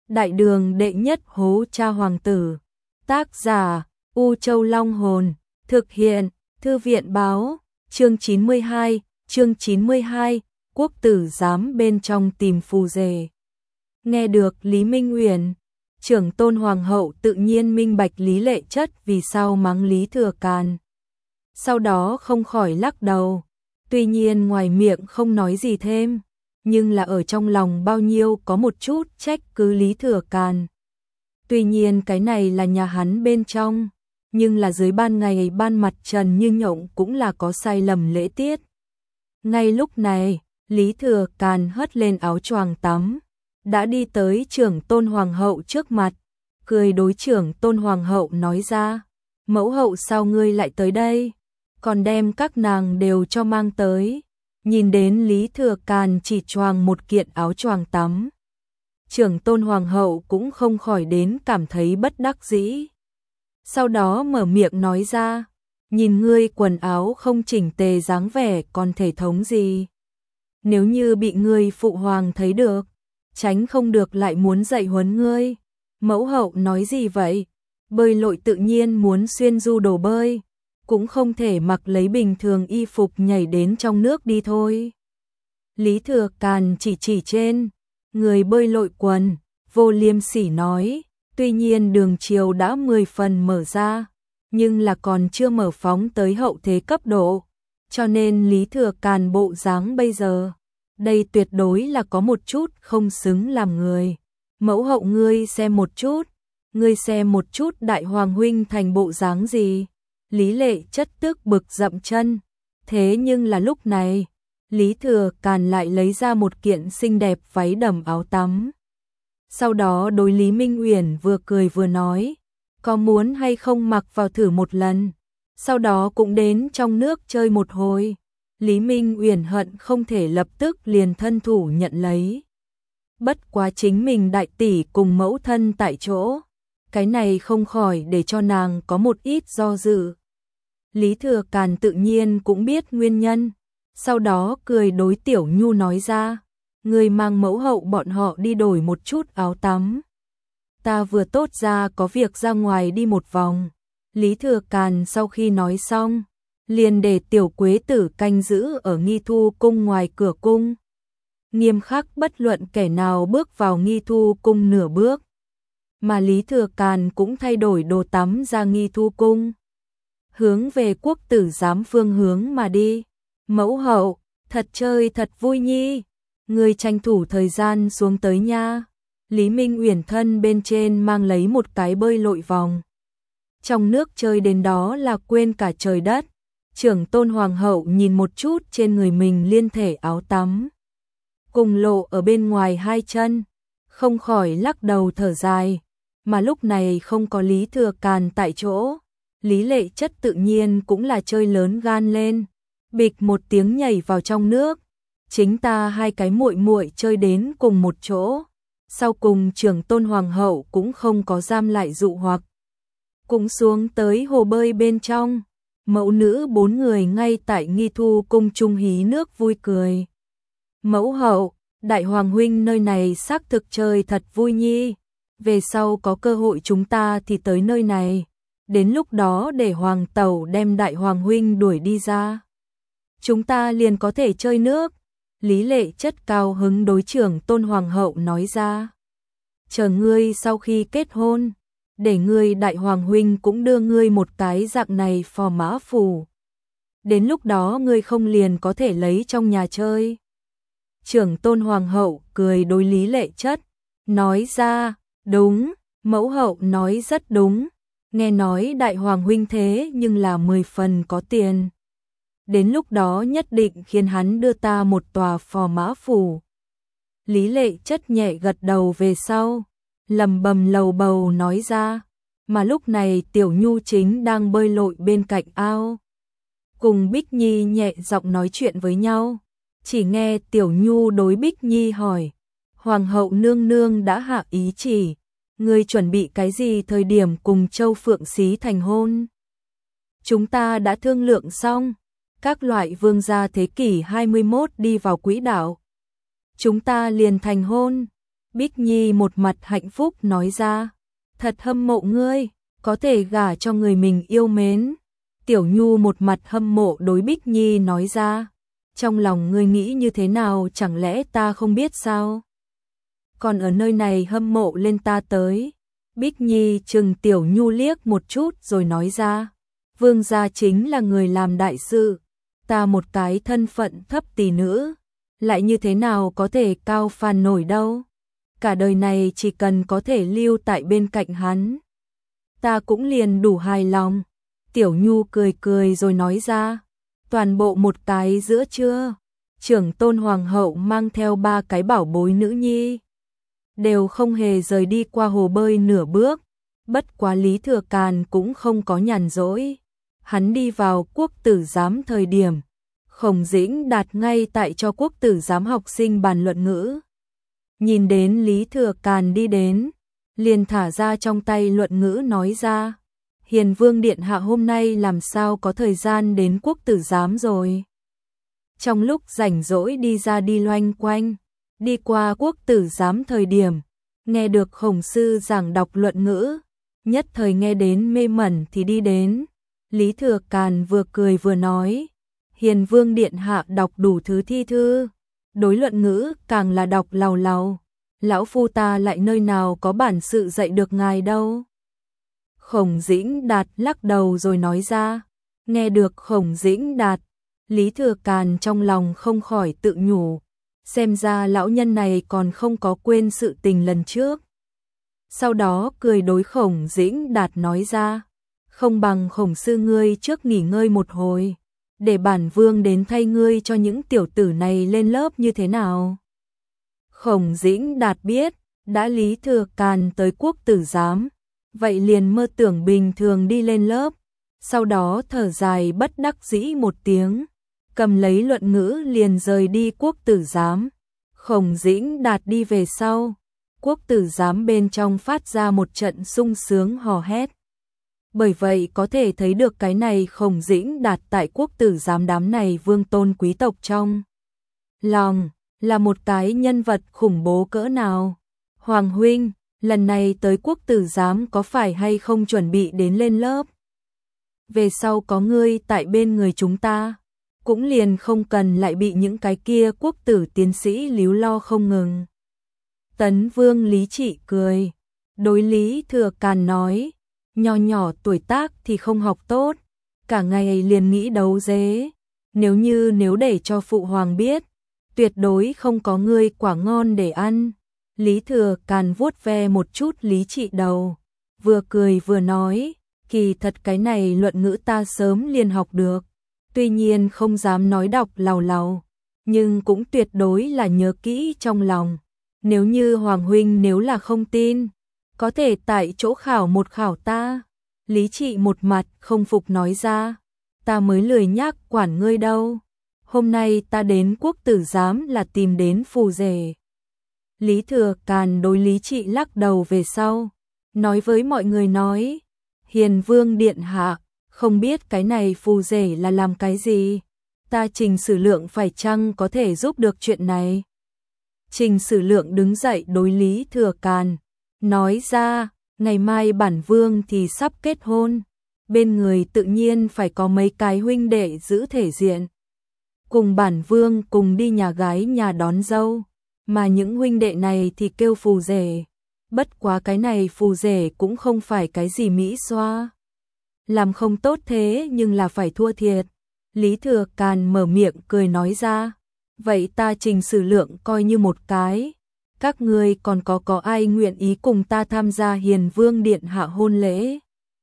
Đại đường đệ nhất hố cha hoàng tử. Tác giả U Châu Long Hồn. Thực hiện Thư viện Báo. Chương 92, quốc tử giám bên trong tìm phù rể. Nghe được Lý Minh Uyển, trưởng tôn hoàng hậu tự nhiên minh bạch Lý Lệ Chất vì sao mắng Lý Thừa Càn. Sau đó không khỏi lắc đầu, tuy nhiên ngoài miệng không nói gì thêm, nhưng là ở trong lòng bao nhiêu có một chút trách cứ Lý Thừa Càn. Tuy nhiên cái này là nhà hắn bên trong, nhưng là dưới ban ngày ban mặt trần như nhộng cũng là có sai lầm lễ tiết. Ngay lúc này, Lý Thừa Càn hất lên áo choàng tắm, đã đi tới trưởng tôn hoàng hậu trước mặt, cười đối trưởng tôn hoàng hậu nói ra, mẫu hậu sao ngươi lại tới đây, còn đem các nàng đều cho mang tới. Nhìn đến Lý Thừa Càn chỉ choàng một kiện áo choàng tắm, trưởng tôn hoàng hậu cũng không khỏi đến cảm thấy bất đắc dĩ. Sau đó mở miệng nói ra, nhìn ngươi quần áo không chỉnh tề dáng vẻ còn thể thống gì. Nếu như bị ngươi phụ hoàng thấy được, tránh không được lại muốn dạy huấn ngươi. Mẫu hậu nói gì vậy? Bơi lội tự nhiên muốn xuyên du đồ bơi, cũng không thể mặc lấy bình thường y phục nhảy đến trong nước đi thôi. Lý Thừa Càn chỉ trên người bơi lội quần, vô liêm sỉ nói, tuy nhiên đường chiều đã 10 phần mở ra, nhưng là còn chưa mở phóng tới hậu thế cấp độ, cho nên Lý Thừa Càn bộ dáng bây giờ, đây tuyệt đối là có một chút không xứng làm người. Mẫu hậu ngươi xem một chút, ngươi xem một chút đại hoàng huynh thành bộ dáng gì. Lý Lệ Chất tức bực dậm chân, thế nhưng là lúc này, Lý Thừa Càn lại lấy ra một kiện xinh đẹp váy đầm áo tắm. Sau đó đối Lý Minh Uyển vừa cười vừa nói, có muốn hay không mặc vào thử một lần, sau đó cũng đến trong nước chơi một hồi. Lý Minh Uyển hận không thể lập tức liền thân thủ nhận lấy. Bất quá chính mình đại tỷ cùng mẫu thân tại chỗ, cái này không khỏi để cho nàng có một ít do dự. Lý Thừa Càn tự nhiên cũng biết nguyên nhân, sau đó cười đối Tiểu Nhu nói ra, người mang mẫu hậu bọn họ đi đổi một chút áo tắm. Ta vừa tốt ra có việc ra ngoài đi một vòng. Lý Thừa Càn sau khi nói xong, liền để Tiểu Quế Tử canh giữ ở Nghi Thu cung ngoài cửa cung. Nghiêm khắc bất luận kẻ nào bước vào Nghi Thu cung nửa bước. Mà Lý Thừa Càn cũng thay đổi đồ tắm ra Nghi Thu cung, hướng về quốc tử giám phương hướng mà đi. Mẫu hậu, thật chơi thật vui nhi, người tranh thủ thời gian xuống tới nha. Lý Minh Uyển thân bên trên mang lấy một cái bơi lội vòng. Trong nước chơi đến đó là quên cả trời đất. Trưởng tôn hoàng hậu nhìn một chút trên người mình liên thể áo tắm, cùng lộ ở bên ngoài hai chân, không khỏi lắc đầu thở dài. Mà lúc này không có Lý Thừa Càn tại chỗ, Lý Lệ Chất tự nhiên cũng là chơi lớn gan lên, bịch một tiếng nhảy vào trong nước. Chính ta hai cái muội muội chơi đến cùng một chỗ, sau cùng trưởng tôn hoàng hậu cũng không có giam lại dụ hoặc, cũng xuống tới hồ bơi bên trong. Mẫu nữ 4 người ngay tại Nghi Thu cung chung hí nước vui cười. Mẫu hậu, đại hoàng huynh nơi này xác thực chơi thật vui nhi, về sau có cơ hội chúng ta thì tới nơi này, đến lúc đó để hoàng tẩu đem đại hoàng huynh đuổi đi ra, chúng ta liền có thể chơi nước. Lý Lệ Chất cao hứng đối trưởng tôn hoàng hậu nói ra, chờ ngươi sau khi kết hôn, để ngươi đại hoàng huynh cũng đưa ngươi một cái dạng này phò mã phù, đến lúc đó ngươi không liền có thể lấy trong nhà chơi. Trưởng tôn hoàng hậu cười đối Lý Lệ Chất nói ra, đúng, mẫu hậu nói rất đúng, nghe nói đại hoàng huynh thế nhưng là 10 phần có tiền, đến lúc đó nhất định khiến hắn đưa ta một tòa phò mã phủ. Lý Lệ Chất nhẹ gật đầu về sau, lầm bầm lầu bầu nói ra, mà lúc này Tiểu Nhu chính đang bơi lội bên cạnh ao, cùng Bích Nhi nhẹ giọng nói chuyện với nhau. Chỉ nghe Tiểu Nhu đối Bích Nhi hỏi, hoàng hậu nương nương đã hạ ý chỉ, ngươi chuẩn bị cái gì thời điểm cùng Châu Phượng Xí thành hôn? Chúng ta đã thương lượng xong, các loại vương gia thế kỷ 21 đi vào quỹ đạo, chúng ta liền thành hôn. Bích Nhi một mặt hạnh phúc nói ra, thật hâm mộ ngươi, có thể gả cho người mình yêu mến. Tiểu Nhu một mặt hâm mộ đối Bích Nhi nói ra, trong lòng ngươi nghĩ như thế nào chẳng lẽ ta không biết sao? Còn ở nơi này hâm mộ lên ta tới. Bích Nhi chừng Tiểu Nhu liếc một chút rồi nói ra, vương gia chính là người làm đại sự, ta một cái thân phận thấp tỷ nữ, lại như thế nào có thể cao phàn nổi đâu. Cả đời này chỉ cần có thể lưu tại bên cạnh hắn, ta cũng liền đủ hài lòng. Tiểu Nhu cười cười rồi nói ra, toàn bộ một cái giữa trưa, trưởng tôn hoàng hậu mang theo 3 cái bảo bối nữ nhi, đều không hề rời đi qua hồ bơi nửa bước. Bất quá Lý Thừa Càn cũng không có nhàn rỗi. Hắn đi vào quốc tử giám thời điểm, Khổng Dĩnh Đạt ngay tại cho quốc tử giám học sinh bàn luận ngữ. Nhìn đến Lý Thừa Càn đi đến, liền thả ra trong tay luận ngữ nói ra, Hiền Vương Điện Hạ hôm nay làm sao có thời gian đến quốc tử giám rồi. Trong lúc rảnh rỗi đi ra đi loanh quanh, đi qua quốc tử giám thời điểm, nghe được Khổng sư giảng đọc luận ngữ, nhất thời nghe đến mê mẩn thì đi đến. Lý Thừa Càn vừa cười vừa nói, Hiền Vương Điện Hạ đọc đủ thứ thi thư, đối luận ngữ càng là đọc làu làu, lão phu ta lại nơi nào có bản sự dạy được ngài đâu. Khổng Dĩnh Đạt lắc đầu rồi nói ra, nghe được Khổng Dĩnh Đạt, Lý Thừa Càn trong lòng không khỏi tự nhủ, xem ra lão nhân này còn không có quên sự tình lần trước. Sau đó cười đối Khổng Dĩnh Đạt nói ra, không bằng Khổng sư ngươi trước nghỉ ngơi một hồi, để bản vương đến thay ngươi cho những tiểu tử này lên lớp như thế nào. Khổng Dĩnh Đạt biết, đã Lý Thừa Càn tới quốc tử giám, vậy liền mơ tưởng bình thường đi lên lớp, sau đó thở dài bất đắc dĩ một tiếng, cầm lấy luận ngữ liền rời đi quốc tử giám. Khổng Dĩnh Đạt đi về sau, quốc tử giám bên trong phát ra một trận sung sướng hò hét. Bởi vậy có thể thấy được cái này Khổng Dĩnh Đạt tại quốc tử giám đám này vương tôn quý tộc trong lòng là một cái nhân vật khủng bố cỡ nào. Hoàng huynh, lần này tới quốc tử giám có phải hay không chuẩn bị đến lên lớp? Về sau có ngươi tại bên người chúng ta, cũng liền không cần lại bị những cái kia quốc tử tiến sĩ líu lo không ngừng. Tấn Vương Lý Trị cười, đối Lý Thừa Càn nói, nho nhỏ tuổi tác thì không học tốt, cả ngày liền nghĩ đấu dế, nếu để cho phụ hoàng biết, tuyệt đối không có ngươi quả ngon để ăn. Lý Thừa Càn vuốt ve một chút Lý Trị đầu, vừa cười vừa nói, kỳ thật cái này luận ngữ ta sớm liền học được, tuy nhiên không dám nói đọc làu làu, nhưng cũng tuyệt đối là nhớ kỹ trong lòng. Nếu như Hoàng huynh nếu là không tin, có thể tại chỗ khảo một khảo ta. Lý Trị một mặt không phục nói ra, ta mới lười nhác quản ngươi đâu, hôm nay ta đến quốc tử giám là tìm đến phù rể. Lý Thừa Càn đối Lý Trị lắc đầu về sau, nói với mọi người nói, Hiền Vương Điện Hạ, không biết cái này phù rể là làm cái gì, ta Trình Sử Lượng phải chăng có thể giúp được chuyện này. Trình Sử Lượng đứng dậy đối Lý Thừa Càn, nói ra, ngày mai bản vương thì sắp kết hôn, bên người tự nhiên phải có mấy cái huynh đệ giữ thể diện, cùng bản vương cùng đi nhà gái nhà đón dâu, mà những huynh đệ này thì kêu phù rể. Bất quá cái này phù rể cũng không phải cái gì mỹ xoa, làm không tốt thế nhưng là phải thua thiệt. Lý Thừa Càn mở miệng cười nói ra, vậy ta Trình Sử Lượng coi như một cái, các ngươi còn có ai nguyện ý cùng ta tham gia Hiền Vương Điện Hạ hôn lễ,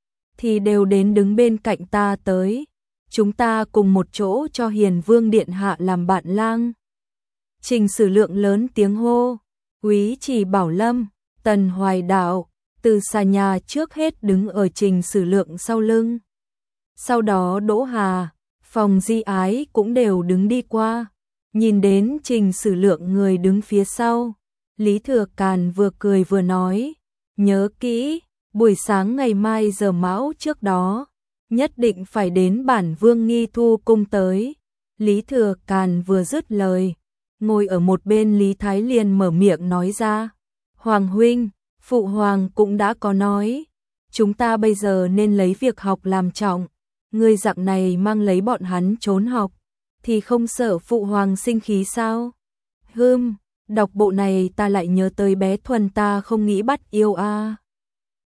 thì đều đến đứng bên cạnh ta tới, chúng ta cùng một chỗ cho Hiền Vương Điện Hạ làm bạn lang. Trình Sử Lượng lớn tiếng hô, Úy Chỉ Bảo Lâm, Tần Hoài Đạo, từ xa nhà trước hết đứng ở Trình Sử Lượng sau lưng. Sau đó Đỗ Hà, Phòng Di Ái cũng đều đứng đi qua, nhìn đến Trình Sử Lượng người đứng phía sau. Lý Thừa Càn vừa cười vừa nói, nhớ kỹ, buổi sáng ngày mai giờ mão trước đó, nhất định phải đến bản vương nghi thu cung tới. Lý Thừa Càn vừa dứt lời, ngồi ở một bên Lý Thái liền mở miệng nói ra, Hoàng huynh, phụ hoàng cũng đã có nói, chúng ta bây giờ nên lấy việc học làm trọng, ngươi dạng này mang lấy bọn hắn trốn học, thì không sợ phụ hoàng sinh khí sao? Đọc bộ này ta lại nhớ tới bé Thuần ta không nghĩ bắt yêu a.